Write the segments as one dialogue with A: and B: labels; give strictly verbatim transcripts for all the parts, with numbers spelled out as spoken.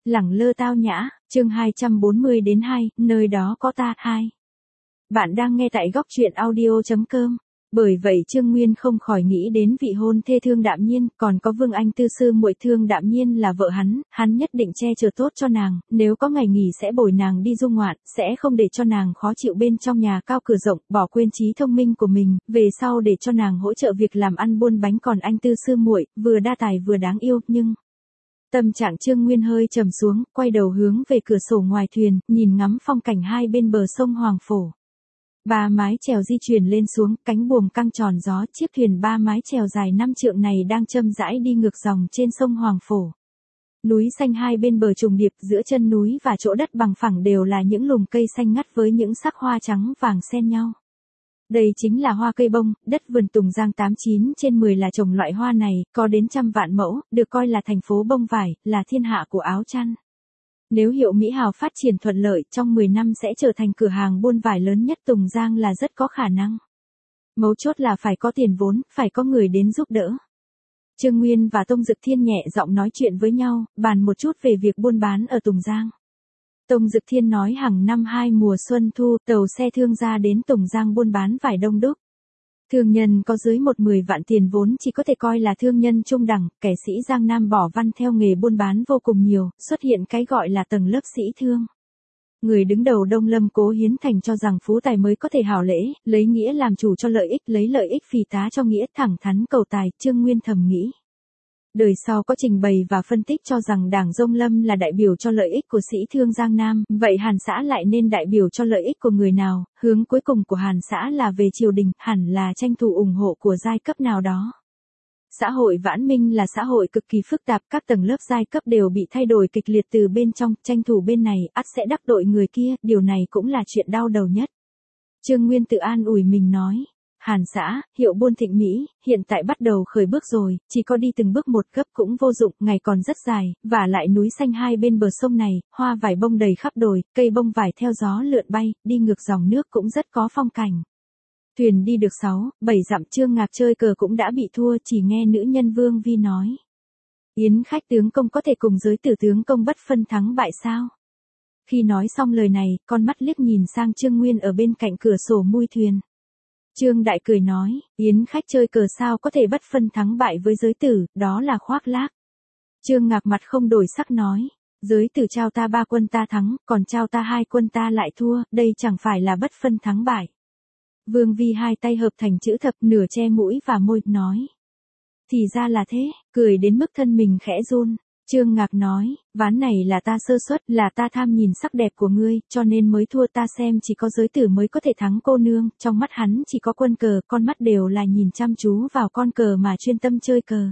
A: Lẳng lơ tao nhã, chương hai trăm bốn mươi đến hai, nơi đó có ta, hai. Bạn đang nghe tại góc truyện audio chấm com. Bởi vậy Trương Nguyên không khỏi nghĩ đến vị hôn thê Thương Đạm Nhiên, còn có Vương Anh tư sư muội Thương Đạm Nhiên là vợ hắn, hắn nhất định che chở tốt cho nàng, nếu có ngày nghỉ sẽ bồi nàng đi du ngoạn, sẽ không để cho nàng khó chịu bên trong nhà cao cửa rộng, bỏ quên trí thông minh của mình, về sau để cho nàng hỗ trợ việc làm ăn buôn bánh. Còn anh tư sư muội, vừa đa tài vừa đáng yêu, nhưng tâm trạng Trương Nguyên hơi trầm xuống, quay đầu hướng về cửa sổ ngoài thuyền, nhìn ngắm phong cảnh hai bên bờ sông Hoàng Phổ. Ba mái chèo di chuyển lên xuống, cánh buồm căng tròn gió, chiếc thuyền ba mái chèo dài năm trượng này đang châm rãi đi ngược dòng trên sông Hoàng Phổ. Núi xanh hai bên bờ trùng điệp, giữa chân núi và chỗ đất bằng phẳng đều là những lùm cây xanh ngắt với những sắc hoa trắng vàng xen nhau. Đây chính là hoa cây bông, đất vườn Tùng Giang tám chín trên mười là trồng loại hoa này, có đến trăm vạn mẫu, được coi là thành phố bông vải, là thiên hạ của áo chăn. Nếu hiệu Mỹ Hào phát triển thuận lợi, trong mười năm sẽ trở thành cửa hàng buôn vải lớn nhất Tùng Giang là rất có khả năng. Mấu chốt là phải có tiền vốn, phải có người đến giúp đỡ. Trương Nguyên và Tông Dực Thiên nhẹ giọng nói chuyện với nhau, bàn một chút về việc buôn bán ở Tùng Giang. Tông Dực Thiên nói hàng năm hai mùa xuân thu, tàu xe thương gia đến Tùng Giang buôn bán vải đông đúc. Thương nhân có dưới một mười vạn tiền vốn chỉ có thể coi là thương nhân trung đẳng, kẻ sĩ Giang Nam bỏ văn theo nghề buôn bán vô cùng nhiều, xuất hiện cái gọi là tầng lớp sĩ thương. Người đứng đầu Đông Lâm Cố Hiến Thành cho rằng phú tài mới có thể hảo lễ, lấy nghĩa làm chủ cho lợi ích, lấy lợi ích phì tá cho nghĩa, thẳng thắn cầu tài. Trương Nguyên thầm nghĩ. Đời sau có trình bày và phân tích cho rằng Đảng Dông Lâm là đại biểu cho lợi ích của sĩ thương Giang Nam, vậy Hàn xã lại nên đại biểu cho lợi ích của người nào, hướng cuối cùng của Hàn xã là về triều đình, hẳn là tranh thủ ủng hộ của giai cấp nào đó. Xã hội Vãn Minh là xã hội cực kỳ phức tạp, các tầng lớp giai cấp đều bị thay đổi kịch liệt từ bên trong, tranh thủ bên này, ắt sẽ đắc tội người kia, điều này cũng là chuyện đau đầu nhất. Trương Nguyên tự an ủi mình nói. Hàn xã, hiệu buôn thịnh Mỹ, hiện tại bắt đầu khởi bước rồi, chỉ có đi từng bước một gấp cũng vô dụng, ngày còn rất dài, và lại núi xanh hai bên bờ sông này, hoa vải bông đầy khắp đồi, cây bông vải theo gió lượn bay, đi ngược dòng nước cũng rất có phong cảnh. Thuyền đi được sáu, bảy dặm, Trương Ngạc chơi cờ cũng đã bị thua, chỉ nghe nữ nhân Vương Vi nói. Yến khách tướng công có thể cùng giới tử tướng công bất phân thắng bại sao? Khi nói xong lời này, con mắt liếc nhìn sang Trương Nguyên ở bên cạnh cửa sổ mui thuyền. Trương Đại cười nói, Yến khách chơi cờ sao có thể bất phân thắng bại với giới tử, đó là khoác lác. Trương Ngạc mặt không đổi sắc nói, giới tử trao ta ba quân ta thắng, còn trao ta hai quân ta lại thua, đây chẳng phải là bất phân thắng bại. Vương Vi hai tay hợp thành chữ thập, nửa che mũi và môi, nói. Thì ra là thế, cười đến mức thân mình khẽ run. Trương Ngạc nói, ván này là ta sơ suất, là ta tham nhìn sắc đẹp của ngươi, cho nên mới thua. Ta xem chỉ có giới tử mới có thể thắng cô nương, trong mắt hắn chỉ có quân cờ, con mắt đều là nhìn chăm chú vào con cờ mà chuyên tâm chơi cờ.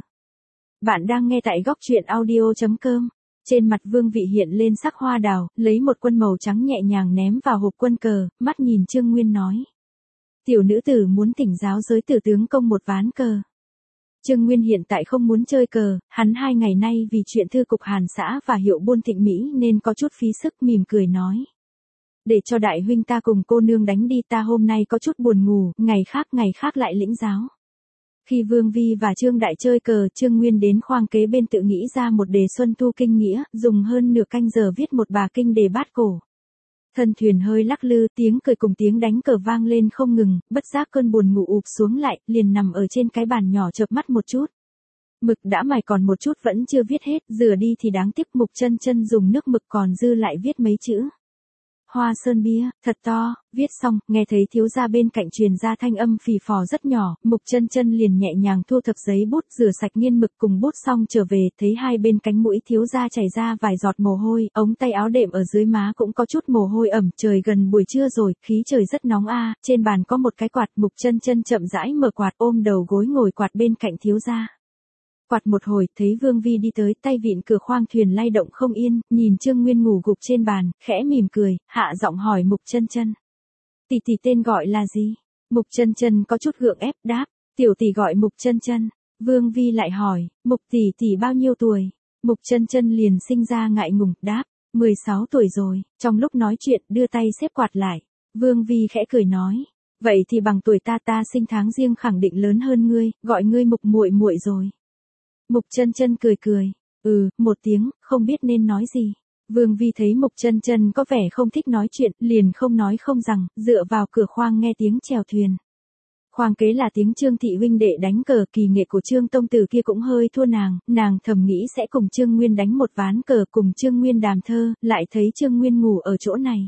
A: Bạn đang nghe tại góc truyện audio chấm com. Trên mặt Vương Vị hiện lên sắc hoa đào, lấy một quân màu trắng nhẹ nhàng ném vào hộp quân cờ, mắt nhìn Trương Nguyên nói. Tiểu nữ tử muốn thỉnh giáo giới tử tướng công một ván cờ. Trương Nguyên hiện tại không muốn chơi cờ, hắn hai ngày nay vì chuyện thư cục Hàn xã và hiệu buôn thịnh Mỹ nên có chút phí sức, mỉm cười nói. Để cho đại huynh ta cùng cô nương đánh đi, ta hôm nay có chút buồn ngủ, ngày khác ngày khác lại lĩnh giáo. Khi Vương Vi và Trương Đại chơi cờ, Trương Nguyên đến khoang kế bên tự nghĩ ra một đề xuân thu kinh nghĩa, dùng hơn nửa canh giờ viết một bà kinh đề bát cổ. Thân thuyền hơi lắc lư, tiếng cười cùng tiếng đánh cờ vang lên không ngừng, bất giác cơn buồn ngủ ụp xuống lại, liền nằm ở trên cái bàn nhỏ chợp mắt một chút. Mực đã mài còn một chút vẫn chưa viết hết, rửa đi thì đáng tiếc. Mục Chân Chân dùng nước mực còn dư lại viết mấy chữ. Hoa sơn bia, thật to, viết xong, nghe thấy thiếu gia bên cạnh truyền ra thanh âm phì phò rất nhỏ, Mục Chân Chân liền nhẹ nhàng thu thập giấy bút, rửa sạch nghiên mực cùng bút xong trở về, thấy hai bên cánh mũi thiếu gia chảy ra vài giọt mồ hôi, ống tay áo đệm ở dưới má cũng có chút mồ hôi ẩm, trời gần buổi trưa rồi, khí trời rất nóng a, trên bàn có một cái quạt, Mục Chân Chân chậm rãi mở quạt, ôm đầu gối ngồi quạt bên cạnh thiếu gia. Quạt một hồi, thấy Vương Vi đi tới, tay vịn cửa khoang thuyền lay động không yên, nhìn Trương Nguyên ngủ gục trên bàn, khẽ mỉm cười, hạ giọng hỏi Mục Chân Chân. Tỷ tỷ tên gọi là gì? Mục Chân Chân có chút gượng ép, đáp, tiểu tỷ gọi Mục Chân Chân. Vương Vi lại hỏi, Mục tỷ tỷ bao nhiêu tuổi? Mục Chân Chân liền sinh ra ngại ngùng, đáp, mười sáu tuổi rồi. Trong lúc nói chuyện, đưa tay xếp quạt lại. Vương Vi khẽ cười nói, vậy thì bằng tuổi ta, ta sinh tháng riêng khẳng định lớn hơn ngươi, gọi ngươi Mục muội muội rồi. Mục Chân Chân cười cười, ừ, một tiếng, không biết nên nói gì. Vương Vi thấy Mục Chân Chân có vẻ không thích nói chuyện, liền không nói không rằng, dựa vào cửa khoang nghe tiếng chèo thuyền. Khoang kế là tiếng Trương thị huynh đệ đánh cờ, kỳ nghệ của Trương tông tử kia cũng hơi thua nàng, nàng thầm nghĩ sẽ cùng Trương Nguyên đánh một ván cờ, cùng Trương Nguyên đàm thơ, lại thấy Trương Nguyên ngủ ở chỗ này.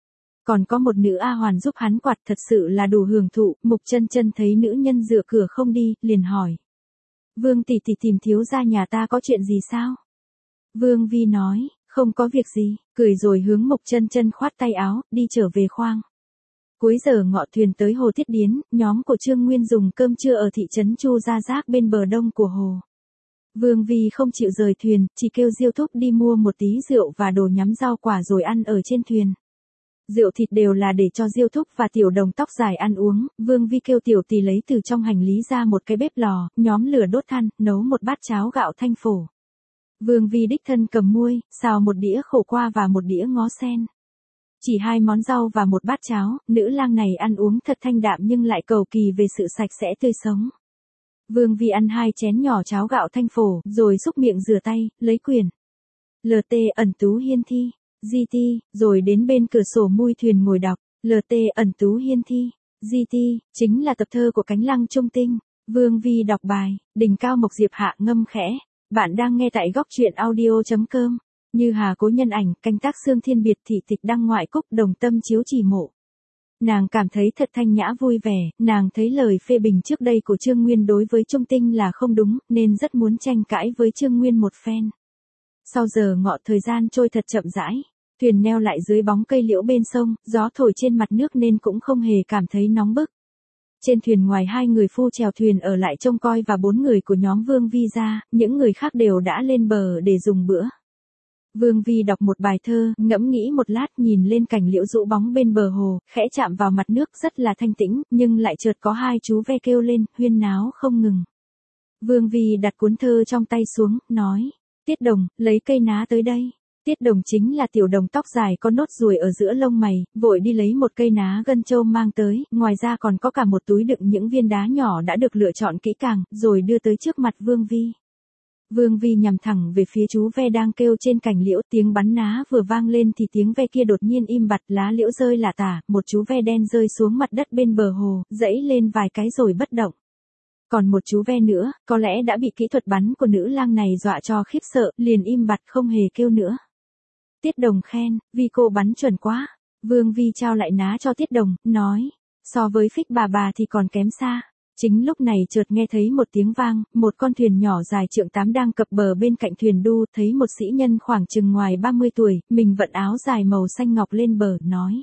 A: Còn có một nữ A Hoàn giúp hắn quạt, thật sự là đủ hưởng thụ. Mục Chân Chân thấy nữ nhân dựa cửa không đi, liền hỏi. Vương tỷ tỷ tìm thiếu gia nhà ta có chuyện gì sao? Vương Vi nói, không có việc gì, cười rồi hướng Mục Chân Chân khoát tay áo, đi trở về khoang. Cuối giờ ngọ thuyền tới hồ Thiết Điến, nhóm của Trương Nguyên dùng cơm trưa ở thị trấn Chu Gia Giác bên bờ đông của hồ. Vương Vi không chịu rời thuyền, chỉ kêu Diêu Thúc đi mua một tí rượu và đồ nhắm rau quả rồi ăn ở trên thuyền. Rượu thịt đều là để cho Diêu Thúc và Tiểu Đồng tóc dài ăn uống. Vương Vi kêu Tiểu Tỳ lấy từ trong hành lý ra một cái bếp lò, nhóm lửa đốt than, nấu một bát cháo gạo thanh phổ. Vương Vi đích thân cầm muôi, xào một đĩa khổ qua và một đĩa ngó sen. Chỉ hai món rau và một bát cháo, nữ lang này ăn uống thật thanh đạm nhưng lại cầu kỳ về sự sạch sẽ tươi sống. Vương Vi ăn hai chén nhỏ cháo gạo thanh phổ, rồi xúc miệng rửa tay, lấy quyển lờ tê ẩn tú hiên thi, gi ti, rồi đến bên cửa sổ mui thuyền ngồi đọc, lờ tê ẩn tú hiên thi, gi ti, chính là tập thơ của Cánh Lăng Trung Tinh. Vương Vi đọc bài, đỉnh cao mộc diệp hạ ngâm khẽ. Bạn đang nghe tại góc truyện audio chấm com. Như Hà cố nhân ảnh, canh tác xương thiên biệt thị tịch đăng ngoại cúc đồng tâm chiếu chỉ mộ. Nàng cảm thấy thật thanh nhã vui vẻ, nàng thấy lời phê bình trước đây của Trương Nguyên đối với Trung Tinh là không đúng, nên rất muốn tranh cãi với Trương Nguyên một phen. Sau giờ ngọ thời gian trôi thật chậm rãi, thuyền neo lại dưới bóng cây liễu bên sông, gió thổi trên mặt nước nên cũng không hề cảm thấy nóng bức. Trên thuyền ngoài hai người phu chèo thuyền ở lại trông coi và bốn người của nhóm Vương Vi ra, những người khác đều đã lên bờ để dùng bữa. Vương Vi đọc một bài thơ, ngẫm nghĩ một lát nhìn lên cảnh liễu rũ bóng bên bờ hồ, khẽ chạm vào mặt nước rất là thanh tĩnh, nhưng lại chợt có hai chú ve kêu lên, huyên náo không ngừng. Vương Vi đặt cuốn thơ trong tay xuống, nói, Tiết Đồng, lấy cây ná tới đây. Tiết Đồng chính là Tiểu Đồng tóc dài có nốt ruồi ở giữa lông mày, vội đi lấy một cây ná gân châu mang tới, ngoài ra còn có cả một túi đựng những viên đá nhỏ đã được lựa chọn kỹ càng, rồi đưa tới trước mặt Vương Vi. Vương Vi nhằm thẳng về phía chú ve đang kêu trên cành liễu, tiếng bắn ná vừa vang lên thì tiếng ve kia đột nhiên im bặt, lá liễu rơi lả tả, một chú ve đen rơi xuống mặt đất bên bờ hồ, dẫy lên vài cái rồi bất động. Còn một chú ve nữa, có lẽ đã bị kỹ thuật bắn của nữ lang này dọa cho khiếp sợ, liền im bặt không hề kêu nữa. Tiết Đồng khen, Vi cô bắn chuẩn quá. Vương Vi trao lại ná cho Tiết Đồng, nói, so với Phích bà bà thì còn kém xa. Chính lúc này chợt nghe thấy một tiếng vang, một con thuyền nhỏ dài trượng tám đang cập bờ bên cạnh thuyền đu, thấy một sĩ nhân khoảng chừng ngoài ba mươi tuổi, mình vận áo dài màu xanh ngọc lên bờ, nói.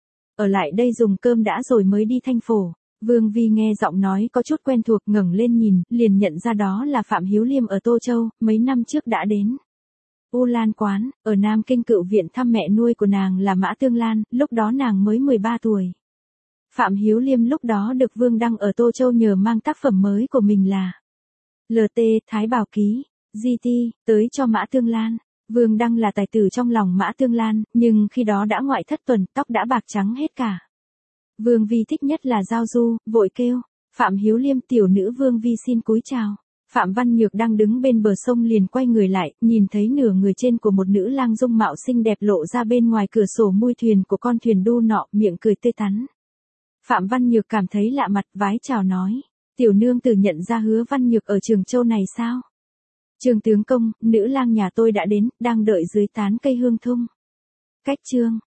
A: Ở lại đây dùng cơm đã rồi mới đi Thanh Phổ. Vương Vi nghe giọng nói có chút quen thuộc, ngẩng lên nhìn, liền nhận ra đó là Phạm Hiếu Liêm ở Tô Châu, mấy năm trước đã đến U Lan Quán, ở Nam Kinh Cựu Viện thăm mẹ nuôi của nàng là Mã Tương Lan, lúc đó nàng mới mười ba tuổi. Phạm Hiếu Liêm lúc đó được Vương Đăng ở Tô Châu nhờ mang tác phẩm mới của mình là lờ tê Thái Bảo Ký, gi ti, tới cho Mã Tương Lan. Vương Đăng là tài tử trong lòng Mã Tương Lan, nhưng khi đó đã ngoại thất tuần, tóc đã bạc trắng hết cả. Vương Vi thích nhất là giao du, vội kêu, Phạm Hiếu Liêm tiểu nữ Vương Vi xin cúi chào. Phạm Văn Nhược đang đứng bên bờ sông liền quay người lại, nhìn thấy nửa người trên của một nữ lang dung mạo xinh đẹp lộ ra bên ngoài cửa sổ mui thuyền của con thuyền đu nọ, miệng cười tươi tắn. Phạm Văn Nhược cảm thấy lạ mặt, vái chào nói, tiểu nương tử nhận ra Hứa Văn Nhược ở Trường Châu này sao? Trường tướng công, nữ lang nhà tôi đã đến, đang đợi dưới tán cây hương thung. Cách chương